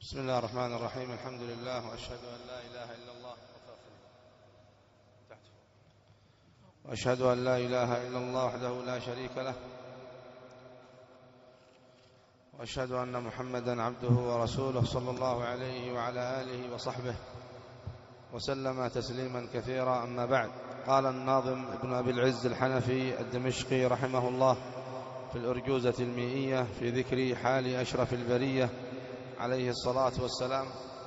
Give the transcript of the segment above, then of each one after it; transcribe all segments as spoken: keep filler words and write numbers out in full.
بسم الله الرحمن الرحيم. الحمد لله وأشهد أن لا إله إلا الله وأشهد أن لا إله إلا الله وحده لا شريك له، وأشهد أن محمدا عبده ورسوله صلى الله عليه وعلى آله وصحبه وسلم تسليما كثيرا. أما بعد، قال الناظم ابن أبي العز الحنفي الدمشقي رحمه الله في الأرجوزة المئية في ذكر حال أشرف البرية عليه الصلاة والسلام،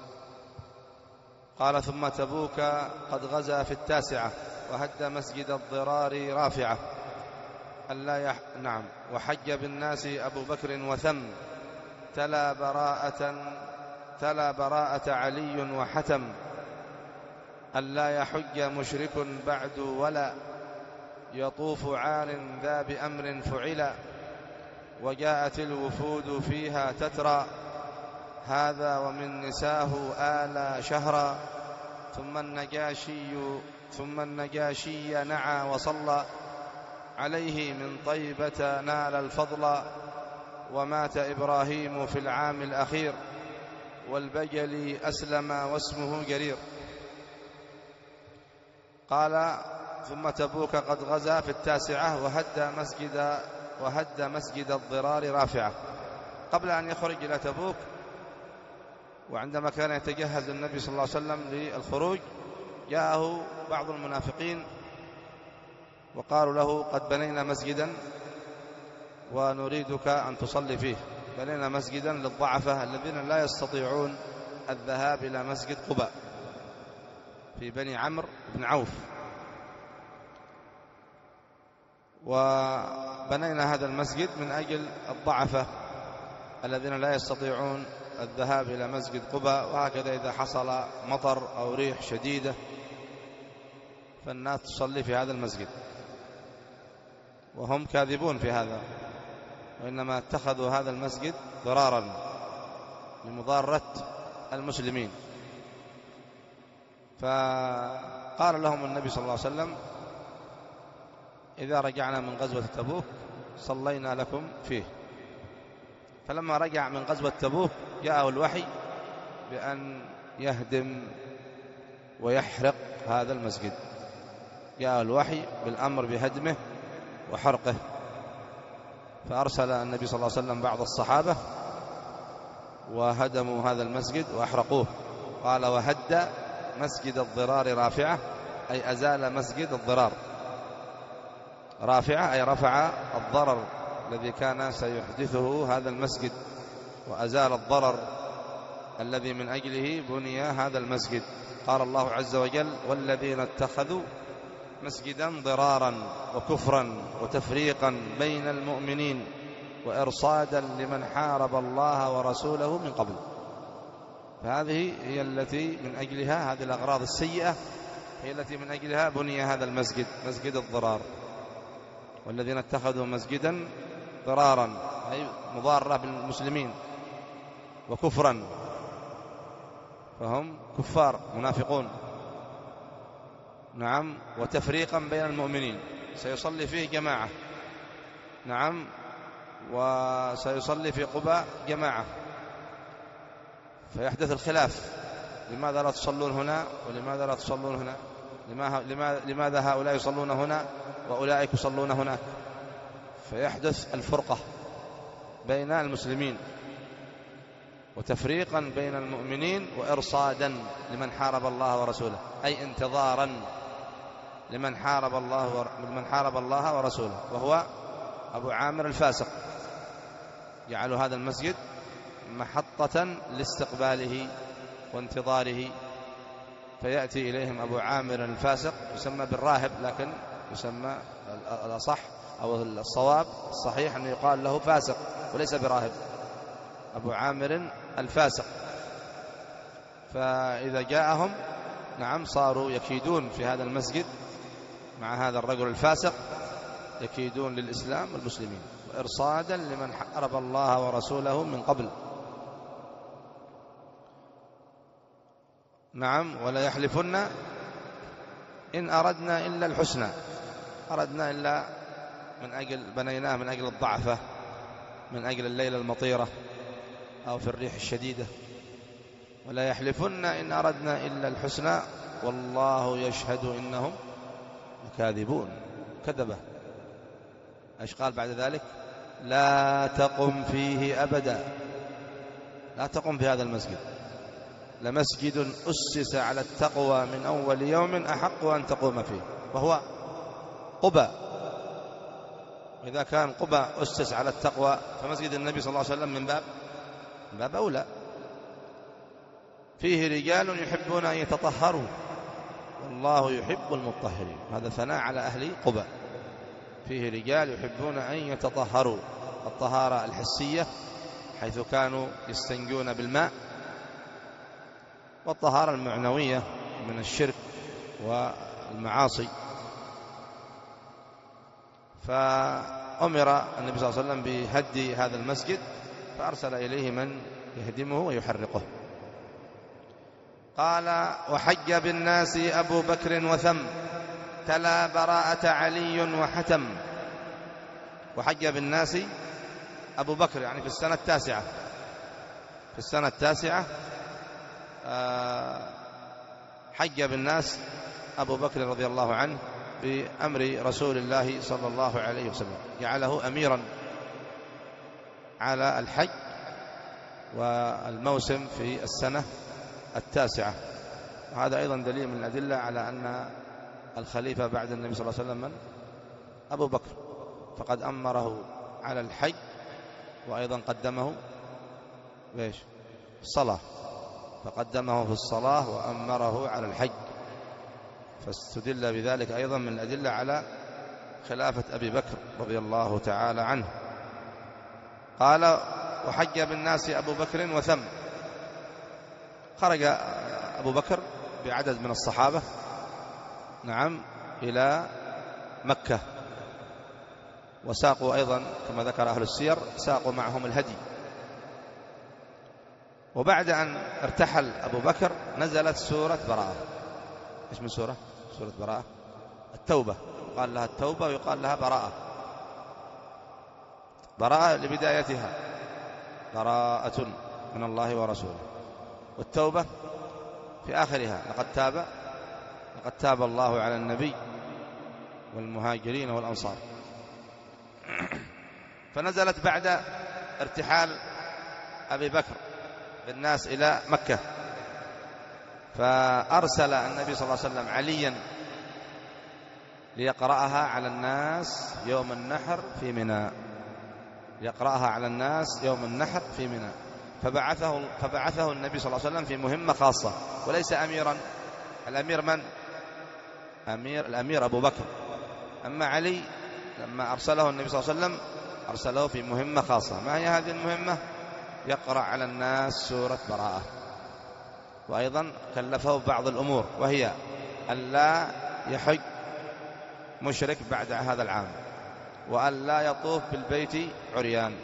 قال: ثم تبوك قد غزا في التاسعة وهد مسجد الضرار رافعة ألا يح... نعم وحج بالناس أبو بكر وثم تلا براءة تلا براءة علي وحتم ألا يحج مشرك بعد ولا يطوف عار ذا بأمر فعلا وجاءت الوفود فيها تترى هذا ومن نساه آل شهرا ثم النجاشي ثم النجاشي نعى وصلى عليه من طيبة نال الفضل ومات إبراهيم في العام الأخير والبجل أسلم واسمه جرير. قال: ثم تبوك قد غزا في التاسعة وهد مسجد وهد مسجد الضرار رافعة. قبل أن يخرج إلى تبوك، وعندما كان يتجهز النبي صلى الله عليه وسلم للخروج، جاءه بعض المنافقين وقالوا له: قد بنينا مسجدا ونريدك أن تصلي فيه. بنينا مسجدا للضعفة الذين لا يستطيعون الذهاب إلى مسجد قباء في بني عمرو بن عوف، وبنينا هذا المسجد من أجل الضعفة الذين لا يستطيعون الذهاب إلى مسجد قباء. وهكذا إذا حصل مطر أو ريح شديدة فالناس تصلي في هذا المسجد، وهم كاذبون في هذا، وإنما اتخذوا هذا المسجد ضرارا لمضارة المسلمين. فقال لهم النبي صلى الله عليه وسلم: إذا رجعنا من غزوة تبوك صلينا لكم فيه. فلما رجع من غزوة تبوك جاءه الوحي بأن يهدم ويحرق هذا المسجد، جاءه الوحي بالأمر بهدمه وحرقه. فأرسل النبي صلى الله عليه وسلم بعض الصحابة وهدموا هذا المسجد وأحرقوه. قال: وهد مسجد الضرار رافعة، أي أزال مسجد الضرار. رافعة أي رفع الضرر الذي كان سيحدثه هذا المسجد، وأزال الضرر الذي من أجله بني هذا المسجد. قال الله عز وجل: والذين اتخذوا مسجدا ضرارا وكفرا وتفريقا بين المؤمنين وإرصادا لمن حارب الله ورسوله من قبل. فهذه هي التي من أجلها، هذه الأغراض السيئة هي التي من أجلها بني هذا المسجد، مسجد الضرار. والذين اتخذوا مسجدا ضرارا أي مضارة بالمسلمين، وكفرا فهم كفار منافقون، نعم، وتفريقا بين المؤمنين، سيصلي فيه جماعة، نعم، وسيصلي في قباء جماعة، فيحدث الخلاف: لماذا لا تصلون هنا ولماذا لا تصلون هنا؟ لماذا هؤلاء يصلون هنا وأولئك يصلون هناك؟ فيحدث الفرقة بين المسلمين، وتفريقا بين المؤمنين، وإرصادا لمن حارب الله ورسوله، أي انتظارا لمن حارب الله لمن حارب الله ورسوله، وهو أبو عامر الفاسق. جعلوا هذا المسجد محطة لاستقباله وانتظاره، فيأتي إليهم أبو عامر الفاسق، يسمى بالراهب، لكن يسمى الأصح أو الصواب الصحيح أن يقال له فاسق وليس براهب، أبو عامر الفاسق. فإذا جاءهم، نعم، صاروا يكيدون في هذا المسجد مع هذا الرجل الفاسق، يكيدون للإسلام والمسلمين، وإرصادا لمن حارب الله ورسوله من قبل. نعم، ولا يحلفن إن أردنا إلا الحسنى، أردنا إلا من أجل بنيناه من أجل الضعفة، من أجل الليلة المطيرة أو في الريح الشديدة. ولا يحلفن إن أردنا إلا الحسنى والله يشهد إنهم كاذبون. كذبه. ايش قال بعد ذلك؟ لا تقم فيه أبدا، لا تقم في هذا المسجد، لمسجد أسس على التقوى من أول يوم أحق أن تقوم فيه، وهو قباء. إذا كان قباء أسس على التقوى فمسجد النبي صلى الله عليه وسلم من باب من باب أولى. فيه رجال يحبون أن يتطهروا والله يحب المطهرين. هذا ثناء على أهل قباء. فيه رجال يحبون أن يتطهروا، الطهارة الحسية حيث كانوا يستنجون بالماء، والطهارة المعنوية من الشرك والمعاصي. فأمر النبي صلى الله عليه وسلم بهدي هذا المسجد فأرسل إليه من يهدمه ويحرقه. قال وحج بالناس أبو بكر وثم تلا براءة علي وحتم. وحج بالناس أبو بكر يعني في السنة التاسعة، في السنة التاسعة حج بالناس أبو بكر رضي الله عنه بأمر رسول الله صلى الله عليه وسلم، جعله أميرا على الحج والموسم في السنة التاسعة. وهذا أيضا دليل من الأدلة على أن الخليفة بعد النبي صلى الله عليه وسلم من؟ أبو بكر، فقد أمره على الحج وأيضا قدمه بإيش؟ الصلاة، فقدمه في الصلاة وأمره على الحج، فاستدل بذلك أيضا من الأدلة على خلافة أبي بكر رضي الله تعالى عنه. قال وحج بالناس أبو بكر وثم. خرج أبو بكر بعدد من الصحابة نعم إلى مكة، وساقوا أيضا كما ذكر أهل السير ساقوا معهم الهدي. وبعد أن ارتحل أبو بكر نزلت سورة براءة. إيش من سورة؟ سورة براءة التوبة، يقال لها التوبة ويقال لها براءة. براءة لبدايتها براءة من الله ورسوله، والتوبة في آخرها لقد تاب لقد تاب الله على النبي والمهاجرين والأنصار. فنزلت بعد ارتحال أبي بكر بالناس إلى مكة، فأرسل النبي صلى الله عليه وسلم عليا ليقرأها على الناس يوم النحر في منى، ليقرأها على الناس يوم النحر في منى. فبعثه, فبعثه النبي صلى الله عليه وسلم في مهمة خاصة وليس أميرا. الأمير من؟ أمير الأمير أبو بكر. أما علي لما أرسله النبي صلى الله عليه وسلم أرسله في مهمة خاصة. ما هي هذه المهمة؟ يقرأ على الناس سورة براءة. وأيضا كلفه بعض الأمور، وهي أن لا يحج مشرك بعد هذا العام، وأن لا يطوف بالبيت عريان.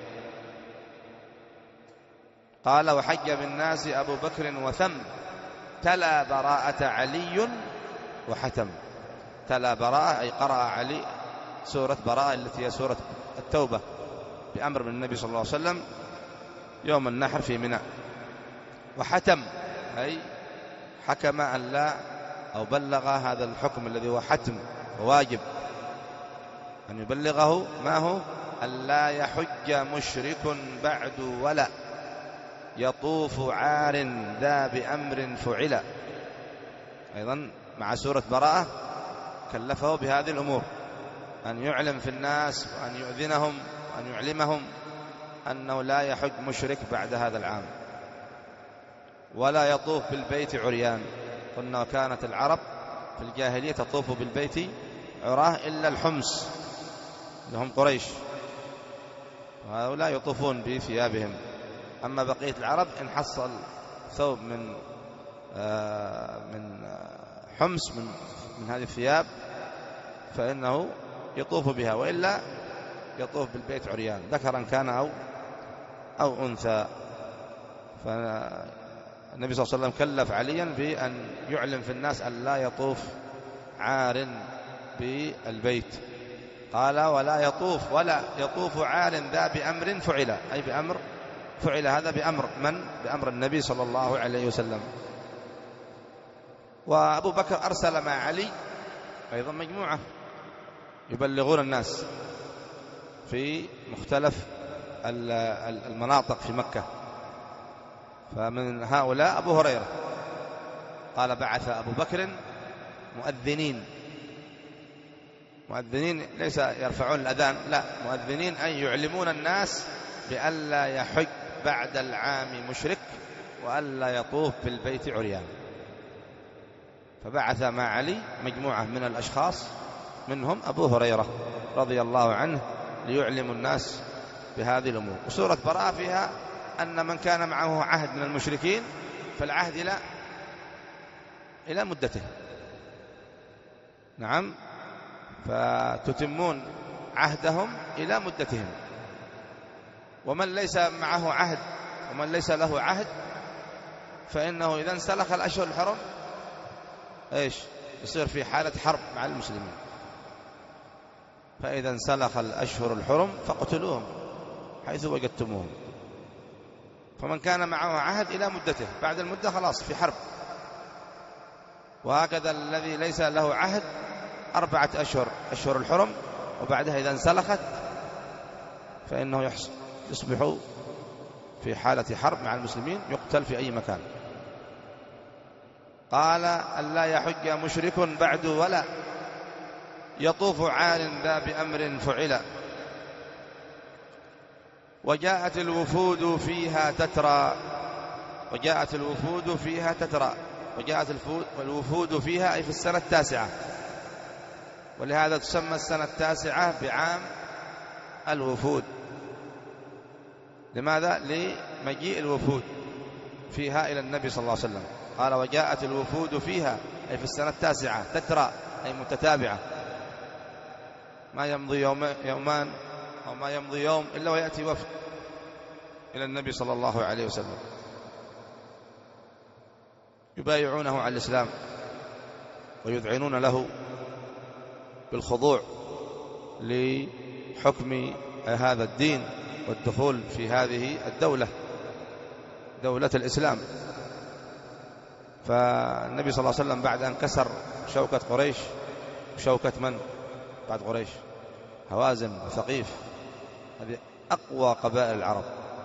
قال وحج بالناس أبو بكر وثم تلا براءة علي وحتم. تلا براءة أي قرأ علي سورة براءة التي هي سورة التوبة بأمر من النبي صلى الله عليه وسلم يوم النحر في منى. وحتم أي حكم أن لا أو بلغ هذا الحكم الذي هو حتم وواجب أن يبلغه. ما هو؟ أن لا يحج مشرك بعد ولا يطوف عار ذا بأمر فعل. أيضا مع سورة براءة كلفه بهذه الأمور، أن يعلم في الناس وأن يؤذنهم وأن يعلمهم أنه لا يحج مشرك بعد هذا العام، ولا يطوف بالبيت عريان. قلنا كانت العرب في الجاهلية تطوف بالبيت عراه إلا الحمص لهم قريش، وهؤلاء يطوفون بثيابهم. أما بقية العرب إن حصل ثوب من آه من حمص من من هذه الثياب فإنه يطوف بها، وإلا يطوف بالبيت عريان ذكرا كان أو أو أنثى. فالنبي صلى الله عليه وسلم كلف عليا بأن يعلم في الناس أن لا يطوف عار بالبيت. قال ولا يطوف ولا يطوف عار ذا بأمر فعل، أي بأمر فعل هذا بأمر من؟ بأمر النبي صلى الله عليه وسلم. وأبو بكر أرسل مع علي أيضا مجموعة يبلغون الناس في مختلف المناطق في مكة. فمن هؤلاء أبو هريرة قال بعث أبو بكر مؤذنين. مؤذنين ليس يرفعون الأذان، لا، مؤذنين أن يعلمون الناس بأن لا يحج بعد العام مشرك وأن لا يطوف بالبيت عريان. فبعث مع علي مجموعة من الأشخاص منهم أبو هريرة رضي الله عنه ليعلم الناس بهذه الأمور. وسورة براءة فيها أن من كان معه عهد من المشركين فالعهد إلى إلى مدته. نعم، فتتمون عهدهم إلى مدتهم. ومن ليس معه عهد ومن ليس له عهد فإنه إذا انسلخ الأشهر الحرم إيش يصير في حالة حرب مع المسلمين. فإذا انسلخ الأشهر الحرم فاقتلوهم حيث وجدتموهم. فمن كان معه عهد إلى مدته، بعد المدة خلاص في حرب. وهكذا الذي ليس له عهد أربعة أشهر أشهر الحرم، وبعدها إذا انسلخت فإنه يصبح في حالة حرب مع المسلمين، يقتل في أي مكان. قال ألا يحج مشرك بعد ولا يطوف عال ذا بأمر فعلا. وجاءت الوفود فيها تترى. وجاءت الوفود فيها تترى وجاءت الوفود فيها أي في السنة التاسعة، ولهذا تسمى السنة التاسعة بعام الوفود. لماذا؟ لمجيء الوفود فيها إلى النبي صلى الله عليه وسلم. قال وجاءت الوفود فيها أي في السنة التاسعة، تترى أي متتابعة، ما يمضي يوم يومان أو ما يمضي يوم إلا ويأتي وفد إلى النبي صلى الله عليه وسلم يبايعونه على الإسلام ويذعنون له بالخضوع لحكم هذا الدين والدخول في هذه الدولة، دولة الإسلام. فالنبي صلى الله عليه وسلم بعد أن كسر شوكة قريش، شوكة من بعد قريش؟ هوازن وثقيف، هذه أقوى قبائل العرب.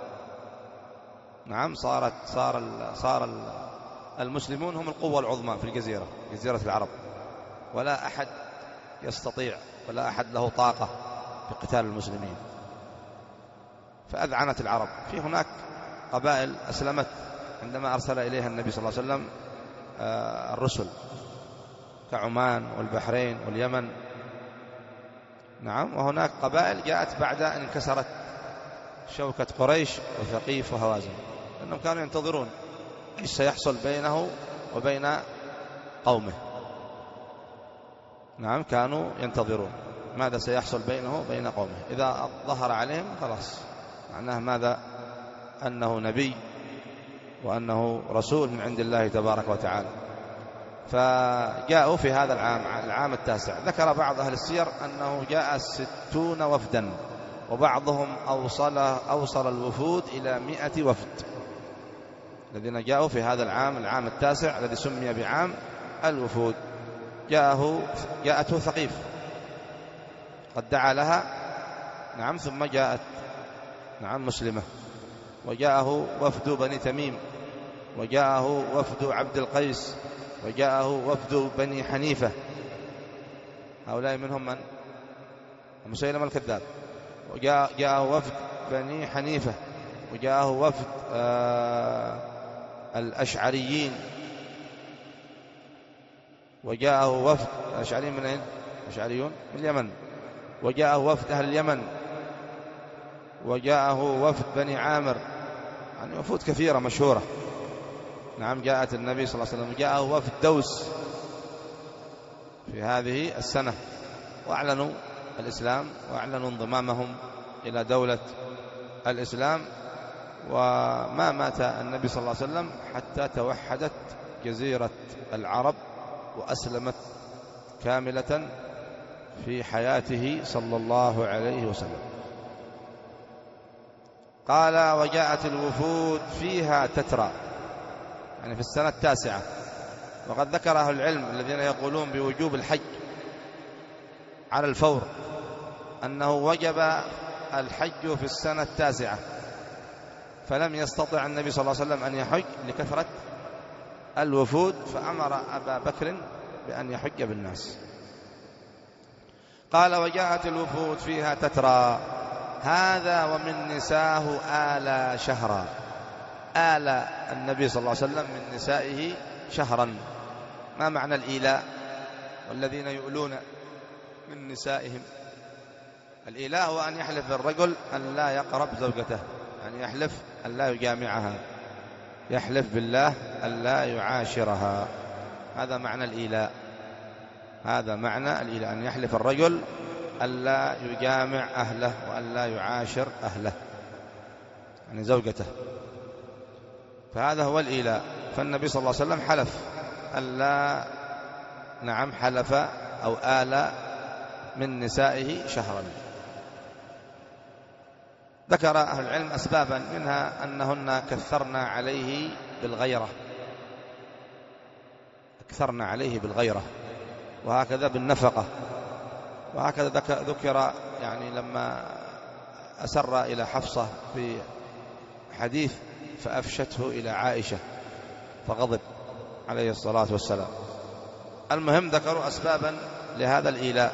نعم، صارت صار صار المسلمون هم القوة العظمى في الجزيرة، جزيرة العرب، ولا أحد يستطيع ولا أحد له طاقة في قتال المسلمين. فأذعنت العرب. في هناك قبائل أسلمت عندما أرسل إليها النبي صلى الله عليه وسلم الرسل، كعمان والبحرين واليمن. نعم، وهناك قبائل جاءت بعد أن انكسرت شوكة قريش وثقيف وهوازن، لأنهم كانوا ينتظرون إيش سيحصل بينه وبين قومه. نعم، كانوا ينتظرون ماذا سيحصل بينه وبين قومه. إذا ظهر عليهم خلاص معناه ماذا؟ أنه نبي وأنه رسول من عند الله تبارك وتعالى. فجاءوا في هذا العام، العام التاسع. ذكر بعض أهل السير أنه جاء ستون وفدا، وبعضهم أوصل, أوصل الوفود إلى مئة وفد الذين جاءوا في هذا العام، العام التاسع الذي سمي بعام الوفود. جاءه جاءته ثقيف قد دعا لها، نعم، ثم جاءت نعم مسلمة. وجاءه وفد بني تميم، وجاءه وفد عبد القيس، وجاءه وفد بني حنيفة. هؤلاء منهم من؟ مسيلمة الكذاب. وجاءه وفد بني حنيفة، وجاءه وفد آه الأشعريين، وجاءه وفد الأشعريين من أين؟ الأشعريون من اليمن. وجاءه وفد أهل اليمن، وجاءه وفد بني عامر، يعني وفود كثيرة مشهورة. نعم، جاءت النبي صلى الله عليه وسلم. جاءه وفد دوس في هذه السنة، وأعلنوا الإسلام وأعلنوا انضمامهم إلى دولة الإسلام. وما مات النبي صلى الله عليه وسلم حتى توحدت جزيرة العرب وأسلمت كاملة في حياته صلى الله عليه وسلم. قال وجاءت الوفود فيها تترى، يعني في السنة التاسعة. وقد ذكر أهل العلم الذين يقولون بوجوب الحج على الفور أنه وجب الحج في السنة التاسعة، فلم يستطع النبي صلى الله عليه وسلم أن يحج لكثرة الوفود، فأمر أبا بكر بأن يحج بالناس. قال وجاءت الوفود فيها تترى، هذا ومن نساه آل شهرا. آل النبي صلى الله عليه وسلم من نسائه شهرا. ما معنى الإيلاء؟ والذين يؤلون من نسائهم. الإيلاء هو أن يحلف الرجل أن لا يقرب زوجته، يعني يحلف أن لا يجامعها، يحلف بالله أن لا يعاشرها. هذا معنى الإيلاء. هذا معنى الإيلاء، أن يحلف الرجل أن لا يجامع أهله وأن لا يعاشر أهله، يعني زوجته. فهذا هو الإيلاء. فالنبي صلى الله عليه وسلم حلف أن لا، نعم حلف أو آل من نسائه شهرا. ذكر أهل العلم أسبابا، منها أنهن كثرنا عليه بالغيرة، كثرنا عليه بالغيرة، وهكذا بالنفقة. وهكذا ذكر يعني لما أسر إلى حفصة في حديث فأفشته إلى عائشة فغضب عليه الصلاة والسلام. المهم ذكروا أسبابا لهذا الإيلاء.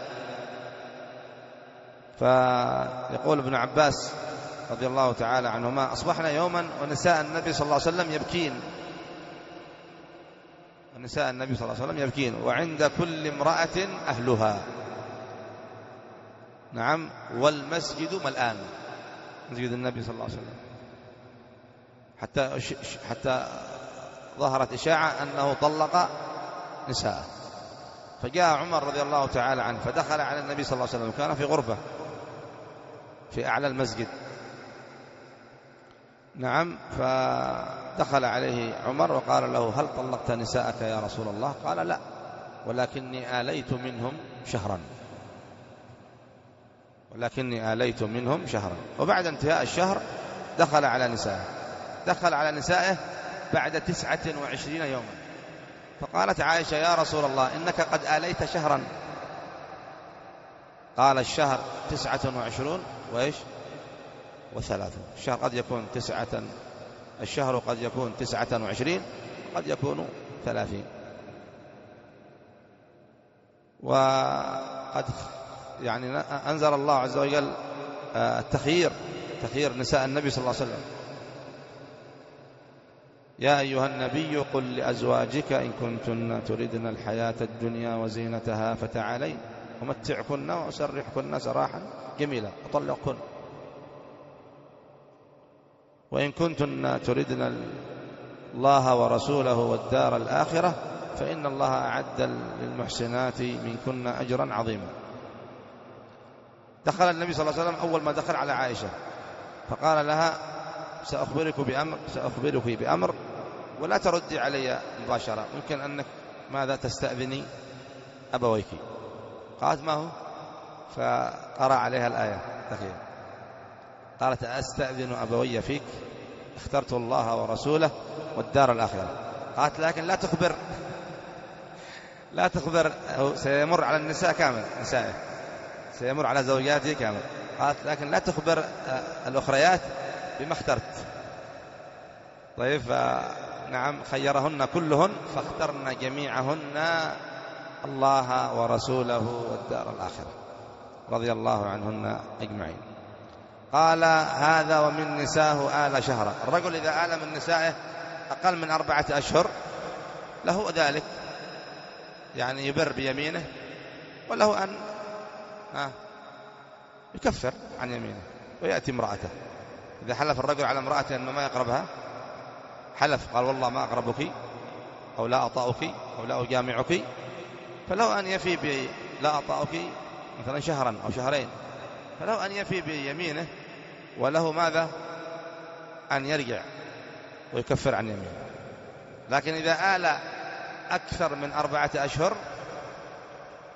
فيقول ابن عباس رضي الله تعالى عنهما: أصبحنا يوما ونساء النبي صلى الله عليه وسلم يبكين، ونساء النبي صلى الله عليه وسلم يبكين، وعند كل امرأة أهلها، نعم، والمسجد ملآن، مسجد النبي صلى الله عليه وسلم، حتى حتى ظهرت إشاعة أنه طلق نساءه. فجاء عمر رضي الله تعالى عنه فدخل على النبي صلى الله عليه وسلم، كان في غرفة في أعلى المسجد، نعم. فدخل عليه عمر وقال له: هل طلقت نساءك يا رسول الله؟ قال: لا، ولكني آليت منهم شهرا، ولكني آليت منهم شهرا. وبعد انتهاء الشهر دخل على نسائه، دخل على نسائه بعد تسعة وعشرين يوما. فقالت عائشة: يا رسول الله، إنك قد آليت شهرا. قال: الشهر تسعة وعشرون وإيش وثلاثون. الشهر قد يكون تسعة، الشهر قد يكون تسعة وعشرين، قد يكون ثلاثين. وقد يعني أنزل الله عز وجل التخيير، تخيير نساء النبي صلى الله عليه وسلم: يا أيها النبي قل لأزواجك إن كنتن تردن الحياة الدنيا وزينتها فتعالين أمتعكن وأسرحكن سراحا جميلا أطلقكن، وإن كنتن تردن الله ورسوله والدار الآخرة فإن الله أعد للمحسنات منكن أجرا عظيما. دخل النبي صلى الله عليه وسلم أول ما دخل على عائشة فقال لها: سأخبرك بأمر سأخبرك بأمر ولا تردي علي مباشرة، ممكن أنك ماذا تستأذني أبويك. قالت: ما هو؟ فقرأ عليها الآية تخيل، قالت: أستأذن أبوي فيك، اخترت الله ورسوله والدار الآخرة. قالت: لكن لا تخبر لا تخبر سيمر على النساء كامل، نسائه سيمر على زوجاته كامل. قالت: لكن لا تخبر الأخريات بما اخترت. طيب، نعم، خيرهن كلهن فاخترن جميعهن الله ورسوله والدار الآخرة رضي الله عنهن أجمعين. قال: هذا ومن نساه آل شهرا. الرجل إذا آل من نسائه أقل من أربعة أشهر له ذلك، يعني يبر بيمينه، وله أن يكفر عن يمينه ويأتي امرأته. إذا حلف الرجل على امرأته أنه ما يقربها، حلف قال: والله ما أقربك أو لا أطأك أو لا أجامعك، فلو أن يفي ب لا أطأك مثلا شهرا أو شهرين، فلو أن يفي بيمينه، وله ماذا؟ أن يرجع ويكفر عن يمينه. لكن إذا آل أكثر من أربعة أشهر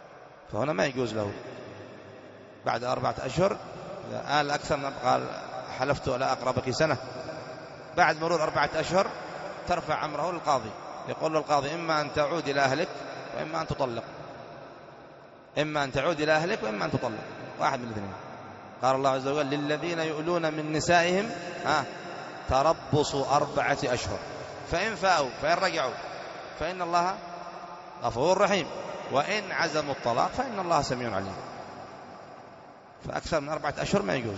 فهنا ما يجوز له. بعد أربعة أشهر إذا آل أكثر من قال حلفت لا أقربك سنة. بعد مرور أربعة أشهر ترفع أمره للقاضي، يقول له القاضي إما أن تعود إلى أهلك وإما أن تطلق، إما أن تعود إلى أهلك وإما أن تطلق، واحد من الاثنين. قال الله عز وجل للذين يؤلون من نسائهم ها تربص أربعة أشهر، فإن فاءوا فإن رجعوا فإن الله غفور رحيم، وإن عزموا الطلاق فإن الله سميع عليم. فأكثر من أربعة أشهر ما يجوز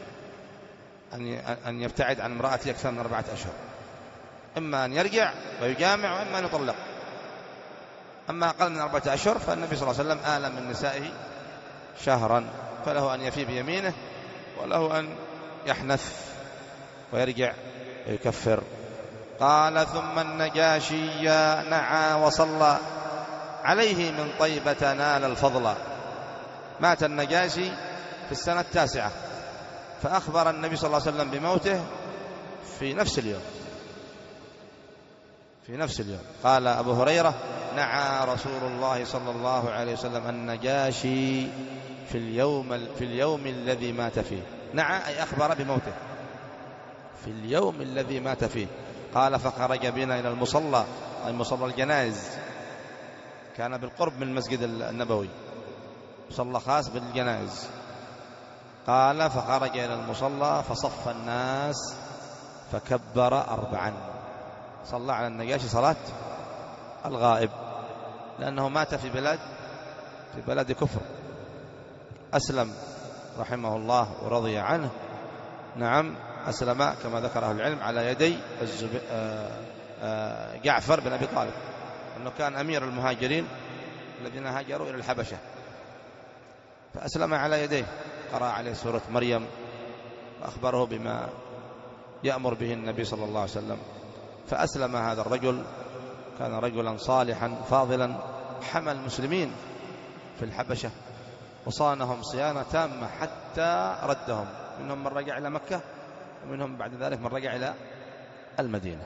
أن يبتعد عن امرأته أكثر من أربعة أشهر، إما أن يرجع ويجامع وإما أن يطلق. أما أقل من أربعة أشهر فالنبي صلى الله عليه وسلم آل من نسائه شهرا، فله أن يفي بيمينه وله أن يحنث ويرجع ويكفر. قال ثم النجاشي نعى وصلى عليه من طيبة نال الفضل. مات النجاشي في السنة التاسعة، فأخبر النبي صلى الله عليه وسلم بموته في نفس اليوم في نفس اليوم قال أبو هريرة نعى رسول الله صلى الله عليه وسلم النجاشي في اليوم في اليوم الذي مات فيه. نعى أي أخبر بموته في اليوم الذي مات فيه. قال فخرج بنا إلى المصلى، أي مصلى الجنائز، كان بالقرب من المسجد النبوي، مصلى خاص بالجنائز. قال فخرج إلى المصلى فصف الناس فكبر أربعا، صلى على النجاشي صلاة الغائب، لأنه مات في بلاد في بلد كفر. أسلم رحمه الله ورضي عنه. نعم أسلم كما ذكر أهل العلم على يدي الزب... جعفر بن أبي طالب، أنه كان أمير المهاجرين الذين هاجروا إلى الحبشة، فأسلم على يديه، قرأ عليه سورة مريم وأخبره بما يأمر به النبي صلى الله عليه وسلم. فأسلم هذا الرجل، كان رجلا صالحا فاضلا، حمى المسلمين في الحبشة وصانهم صيانة تامة حتى ردهم، منهم من رجع إلى مكة ومنهم بعد ذلك من رجع إلى المدينة.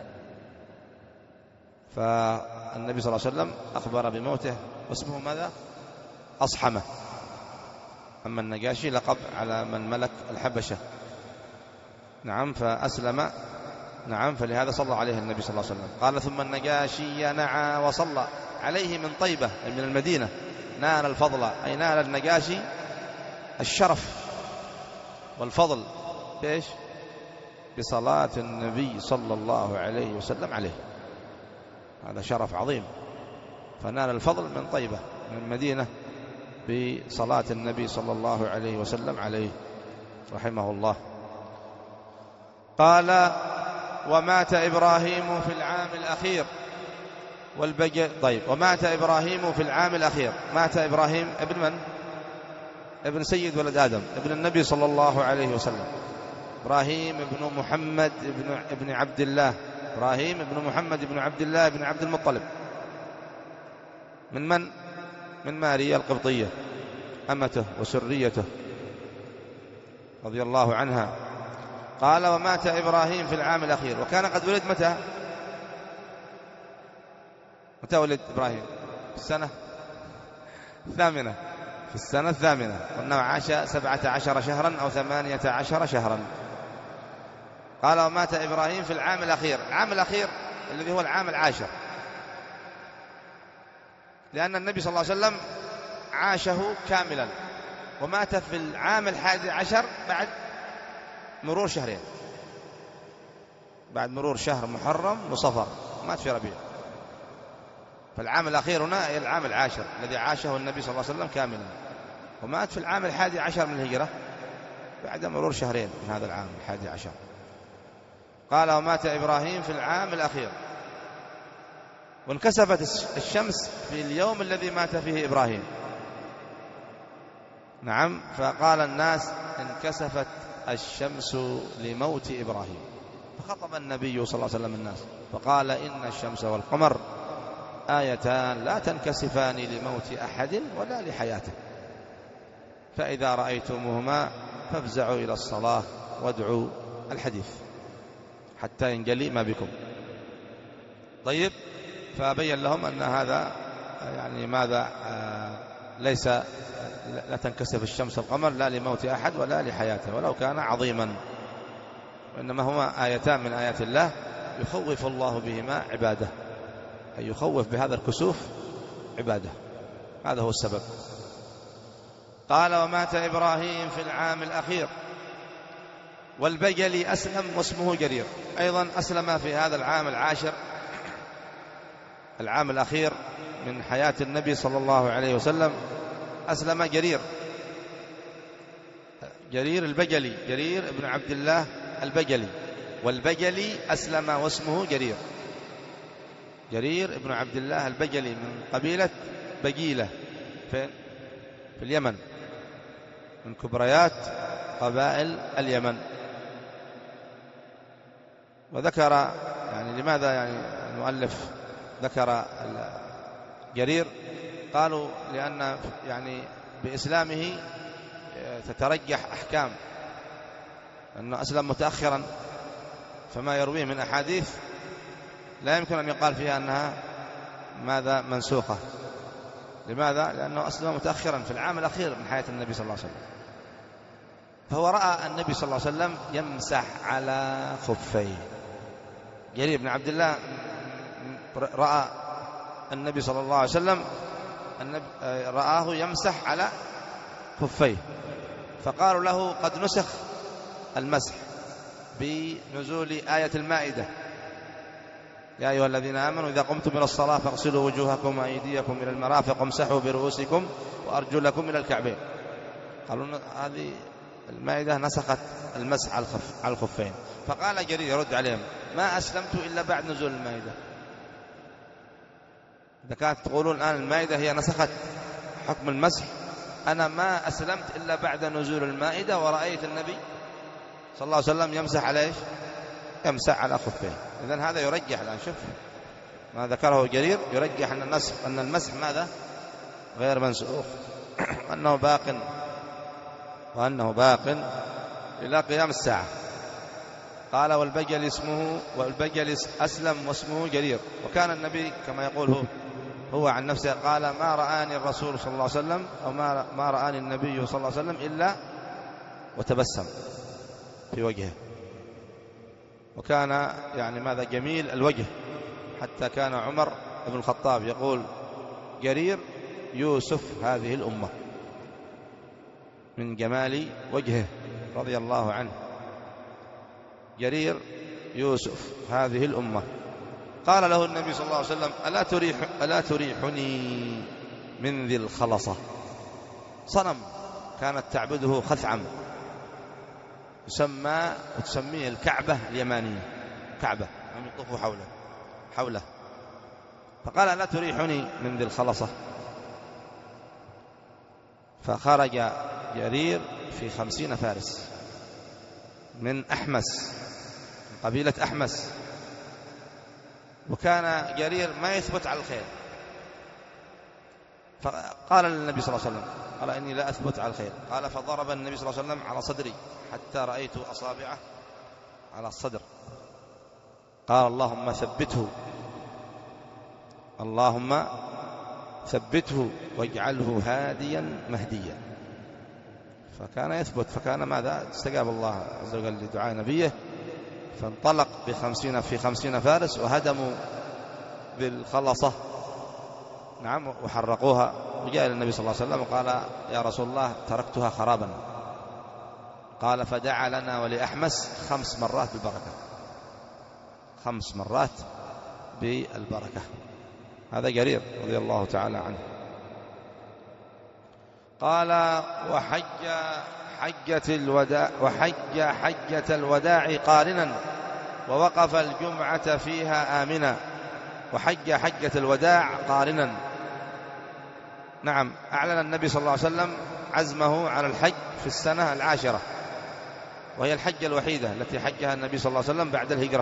فالنبي صلى الله عليه وسلم أخبر بموته، واسمه ماذا؟ أصحمة. أما النجاشي لقب على من ملك الحبشة. نعم فأسلم. نعم فلهذا صلى عليه النبي صلى الله عليه وسلم. قال ثم النجاشي نعى وصلى عليه من طيبة أي من المدينة، نال الفضل أي نال النجاشي الشرف والفضل بإيش؟ بصلاة النبي صلى الله عليه وسلم عليه، هذا شرف عظيم. فنال الفضل من طيبة من المدينة بصلاة النبي صلى الله عليه وسلم عليه رحمه الله. قال ومات إبراهيم في العام الأخير والبقي. طيب ومات إبراهيم في العام الأخير. مات إبراهيم ابن من؟ ابن سيد ولد آدم، ابن النبي صلى الله عليه وسلم، إبراهيم ابن محمد ابن, ابن عبد الله، إبراهيم ابن محمد ابن عبد الله ابن عبد المطلب. من من؟ من ماريا القبطية أمته وسريته رضي الله عنها. قال ومات إبراهيم في العام الأخير. وكان قد ولد متى؟ متى ولد إبراهيم؟ في السنة الثامنة، في السنة الثامنة، وأنه عاش سبعة عشر شهرا أو ثمانية عشر شهرا. قال ومات إبراهيم في العام الأخير. العام الأخير الذي هو العام العاشر، لأن النبي صلى الله عليه وسلم عاشه كاملا، ومات في العام الحادي عشر بعد مرور شهرين، بعد مرور شهر محرم وصفر، مات في ربيع. فالعام الأخير هنا العام العاشر الذي عاشه النبي صلى الله عليه وسلم كاملا، ومات في العام الحادي عشر من الهجرة بعد مرور شهرين من هذا العام الحادي عشر. قال ومات إبراهيم في العام الأخير. وانكسفت الشمس في اليوم الذي مات فيه إبراهيم. نعم فقال الناس انكسفت الشمس لموت إبراهيم. فخطب النبي صلى الله عليه وسلم الناس فقال إن الشمس والقمر آيتان لا تنكسفان لموت أحد ولا لحياته، فإذا رأيتموهما فافزعوا إلى الصلاة وادعوا الحديث حتى ينجلي ما بكم. طيب فبين لهم أن هذا يعني ماذا آه ليس لا تنكسف الشمس والقمر لا لموت أحد ولا لحياته ولو كان عظيما. وإنما هما آيتان من آيات الله يخوف الله بهما عباده، أي يخوف بهذا الكسوف عباده، هذا هو السبب. قال ومات إبراهيم في العام الأخير والبجلي أسلم واسمه جرير، أيضا أسلم في هذا العام العاشر، العام الأخير من حياة النبي صلى الله عليه وسلم، أسلم جرير، جرير البجلي، جرير ابن عبد الله البجلي، والبجلي أسلم واسمه جرير. جرير ابن عبد الله البجلي من قبيلة بجيلة في, في اليمن، من كبريات قبائل اليمن. وذكر يعني لماذا يعني المؤلف ذكر جرير؟ قالوا لأن يعني بإسلامه تترجح أحكام، أنه أسلم متأخرا، فما يرويه من أحاديث لا يمكن أن يقال فيها أنها ماذا منسوخة. لماذا؟ لأنه أسلم متأخرا في العام الأخير من حياة النبي صلى الله عليه وسلم، فهو رأى النبي صلى الله عليه وسلم يمسح على خفيه. جرير بن عبد الله رأى النبي صلى الله عليه وسلم رآه يمسح على خفيه، فقالوا له قد نسخ المسح بنزول آية المائدة: يا أيها الذين آمنوا إذا قمتم إلى الصلاة فاغسلوا وجوهكم وأيديكم إلى المرافق وامسحوا برؤوسكم وأرجلكم إلى الكعبين. قالوا هذه المائدة نسخت المسح على الخفين. فقال جرير يرد عليهم: ما أسلمت إلا بعد نزول المائدة. إذا كانت تقولون الآن المائدة هي نسخت حكم المسح، أنا ما أسلمت إلا بعد نزول المائدة ورأيت النبي صلى الله عليه وسلم يمسح على إيش؟ يمسح على خفيه. إذن هذا يرجح الآن، شوف ما ذكره جرير، يرجح أن النسخ أن المسح ماذا؟ غير منسوخ، وأنه باق وأنه باق إلى قيام الساعة. قال والبجل اسمه والبجل أسلم واسمه جرير. وكان النبي كما يقول هو, هو عن نفسه قال: ما رآني الرسول صلى الله عليه وسلم أو ما, ما رآني النبي صلى الله عليه وسلم إلا وتبسم في وجهه. وكان يعني ماذا جميل الوجه، حتى كان عمر بن الخطاب يقول: جرير يوسف هذه الأمة، من جمال وجهه رضي الله عنه. جرير يوسف هذه الأمة. قال له النبي صلى الله عليه وسلم: ألا تريح ألا تريحني من ذي الخلصة؟ صنم كانت تعبده خثعم، يسمى وتسميه الكعبة اليمانية، كعبة هم يطوفوا حوله حوله فقال: ألا تريحني من ذي الخلصة؟ فخرج جرير في خمسين فارس من أحمس، من قبيلة أحمس. وكان جرير ما يثبت على الخير، فقال للنبي صلى الله عليه وسلم: قال: إني لا أثبت على الخير. قال: فضرب النبي صلى الله عليه وسلم على صدري حتى رأيت أصابعه على الصدر. قال: اللهم ثبته، اللهم ثبته واجعله هاديا مهديا. فكان يثبت، فكان ماذا؟ استجاب الله عز وجل لدعاء نبيه، فانطلق بخمسين في خمسين فارس وهدموا بالخلصة، نعم، وحرقوها. وجاء النبي صلى الله عليه وسلم وقال: يا رسول الله تركتها خرابا. قال: فدعا لنا ولأحمس خمس مرات بالبركة، خمس مرات بالبركة. هذا جرير رضي الله تعالى عنه. قال: وحج حجة الوداع وحج حجة الوداع قارنا ووقف الجمعة فيها آمنا. وحج حجة الوداع قارنا، نعم، أعلن النبي صلى الله عليه وسلم عزمه على الحج في السنة العاشرة، وهي الحجة الوحيدة التي حجها النبي صلى الله عليه وسلم بعد الهجرة.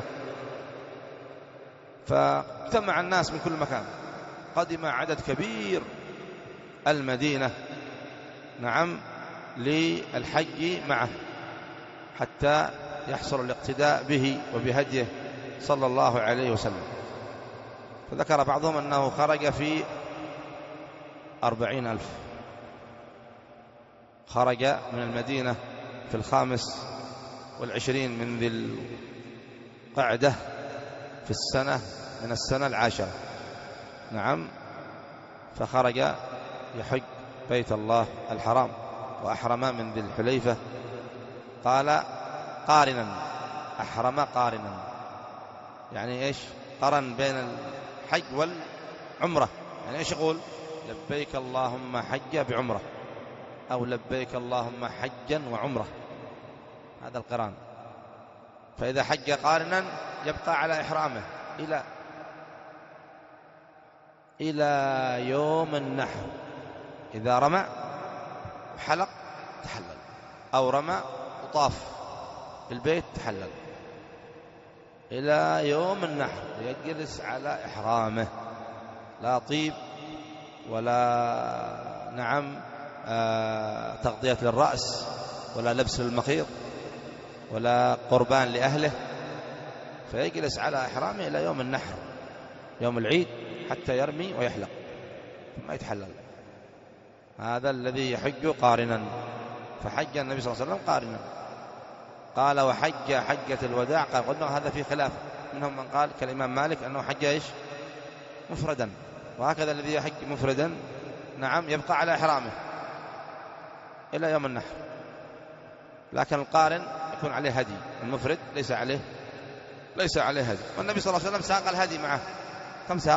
فاجتمع الناس من كل مكان، قدم عدد كبير المدينة، نعم، للحج معه حتى يحصل الاقتداء به وبهديه صلى الله عليه وسلم. فذكر بعضهم أنه خرج في أربعين ألف، خرج من المدينة في الخامس والعشرين من ذي القعدة في السنة من السنة العاشرة. نعم. فخرج يحج بيت الله الحرام، وأحرم من ذي الحليفة. قال قارنا، أحرم قارنا، يعني إيش؟ قرن بين الحج والعمرة. يعني إيش يقول؟ لبيك اللهم حج بعمرة، أو لبيك اللهم حجا وعمرة، هذا القران. فإذا حج قارنا يبقى على إحرامه إلى إلى يوم النحر. إذا رمى وحلق تحلل، أو رمى وطاف بالبيت تحلل إلى يوم النحر، يجلس على إحرامه، لا طيب ولا نعم آه تغطية للرأس، ولا لبس للمخيط، ولا قربان لأهله. فيجلس على إحرامه إلى يوم النحر، يوم العيد، حتى يرمي ويحلق ثم يتحلل. هذا الذي يحج قارنا. فحج النبي صلى الله عليه وسلم قارنا. قال وحج حجة الوداع. قال قلنا هذا في خلاف، منهم من قال كالإمام مالك أنه حج إيش؟ مفردا. وهكذا الذي يحج مفردا نعم يبقى على إحرامه إلى يوم النحر. لكن القارن يكون عليه هدي، المفرد ليس عليه ليس عليه هدي. والنبي صلى الله عليه وسلم ساق الهدي معه. كم ساق؟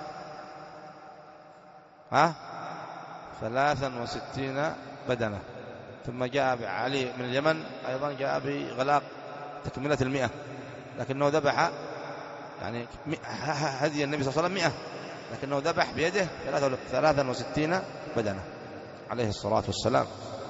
ها؟ ثلاثا وستين بدنة. ثم جاء علي من اليمن أيضا جاء بغلاق تكملة المئة، لكنه ذبح يعني هدي النبي صلى الله عليه وسلم مئة، لكنه ذبح بيده ثلاثا وستين بدنة عليه الصلاة والسلام.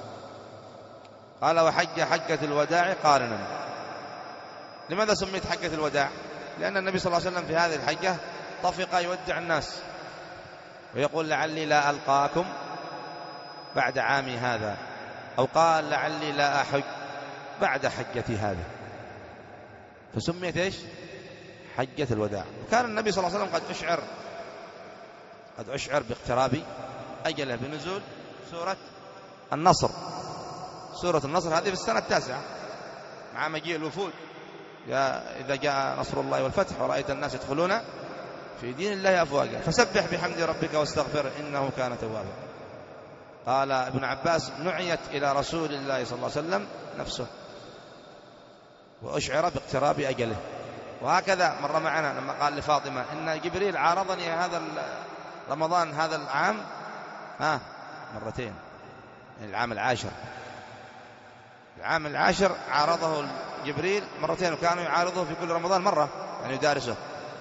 قال وحج حجة الوداع قارنا. لماذا سميت حجة الوداع؟ لأن النبي صلى الله عليه وسلم في هذه الحجة طفق يودع الناس ويقول لعلي لا ألقاكم بعد عامي هذا، أو قال لعلي لا أحج بعد حجتي هذه، فسميت إيش؟ حجة الوداع. وكان النبي صلى الله عليه وسلم قد أشعر قد أشعر باقتراب أجله بنزول سورة النصر. سورة النصر هذه في السنة التاسعة مع مجيء الوفود، إذا جاء نصر الله والفتح ورأيت الناس يدخلون في دين الله أفواجا فسبح بحمد ربك واستغفر إنه كان توابا. قال ابن عباس نعيت إلى رسول الله صلى الله عليه وسلم نفسه وأشعر باقتراب أجله. وهكذا مر معنا لما قال لفاطمة إن جبريل عارضني هذا رمضان هذا العام ها مرتين، يعني العام العاشر العام العاشر عارضه جبريل مرتين، وكانوا يعارضه في كل رمضان مرة، يعني يدارسه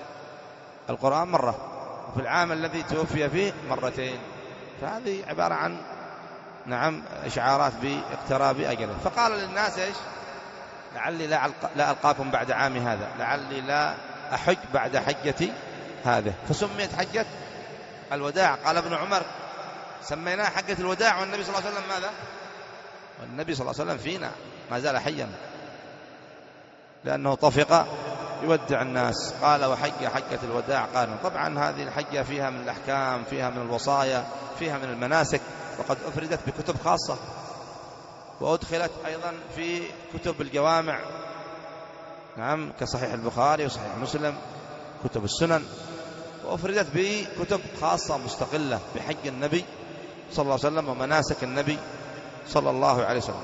القرآن مرة، وفي العام الذي توفي فيه مرتين. فهذه عبارة عن نعم إشعارات باقتراب أجله. فقال للناس إيش؟ لعلي لا ألقاكم بعد عامي هذا، لعلي لا أحج بعد حجتي هذا، فسميت حجة الوداع. قال ابن عمر سميناها حجة الوداع والنبي صلى الله عليه وسلم ماذا؟ والنبي صلى الله عليه وسلم فينا ما زال حيا، لأنه طفق يودع الناس. قال وحج حجة الوداع قال. طبعا هذه الحجة فيها من الأحكام، فيها من الوصايا، فيها من المناسك، وقد أفردت بكتب خاصة، وأدخلت أيضا في كتب الجوامع نعم كصحيح البخاري وصحيح مسلم، كتب السنن، وأفردت بكتب خاصة مستقلة بحج النبي صلى الله عليه وسلم ومناسك النبي صلى الله عليه وسلم.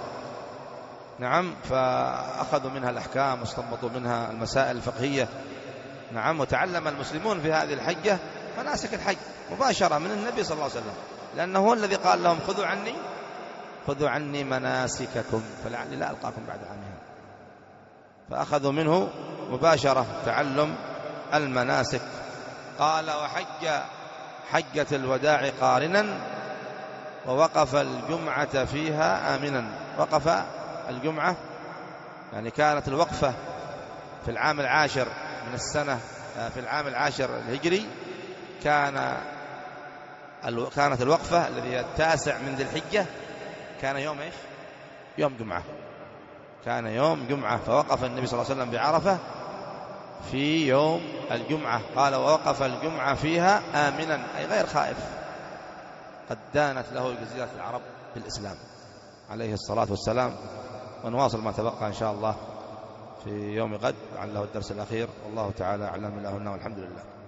نعم فأخذوا منها الأحكام واستنبطوا منها المسائل الفقهية. نعم وتعلم المسلمون في هذه الحجة مناسك الحج مباشرة من النبي صلى الله عليه وسلم، لأنه هو الذي قال لهم خذوا عني خذوا عني مناسككم فلعلي لا ألقاكم بعد عامها. فأخذوا منه مباشرة تعلم المناسك. قال وحج حجة الوداع قارنا ووقف الجمعة فيها آمنا. وقف الجمعة يعني كانت الوقفة في العام العاشر من السنة، في العام العاشر الهجري كان كانت الوقفة الذي التاسع من ذي الحجة كان يوم إيش؟ يوم جمعة، كان يوم جمعة. فوقف النبي صلى الله عليه وسلم بعرفة في يوم الجمعة. قال ووقف الجمعة فيها آمنا أي غير خائف، قد دانت له جزيرة العرب بالإسلام عليه الصلاة والسلام. ونواصل ما تبقى إن شاء الله في يوم غد لعله الدرس الأخير، والله تعالى أعلم. له والحمد لله.